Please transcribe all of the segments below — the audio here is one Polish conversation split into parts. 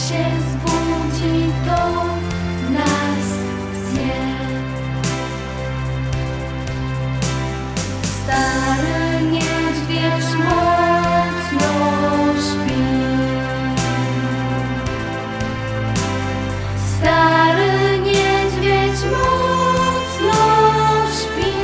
się zbudzi, to nas zje. Stary niedźwiedź mocno śpi. Stary niedźwiedź mocno śpi.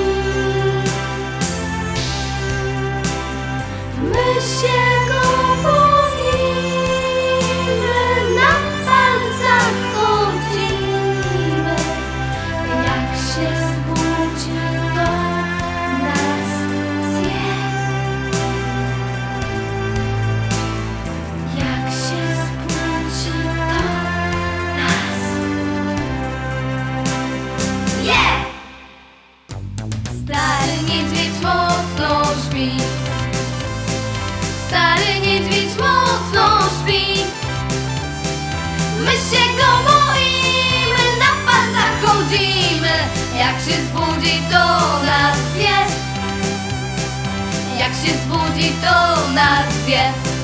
My się go boimy, na palcach chodzimy. Jak się zbudzi, to nas zje. Jak się zbudzi, to nas zje. Stary niedźwiedź mocno śpi. Stary niedźwiedź mocno śpi. My się go boimy, na palcach chodzimy. Jak się zbudzi, to nas zje. Jak się zbudzi, to nas zje.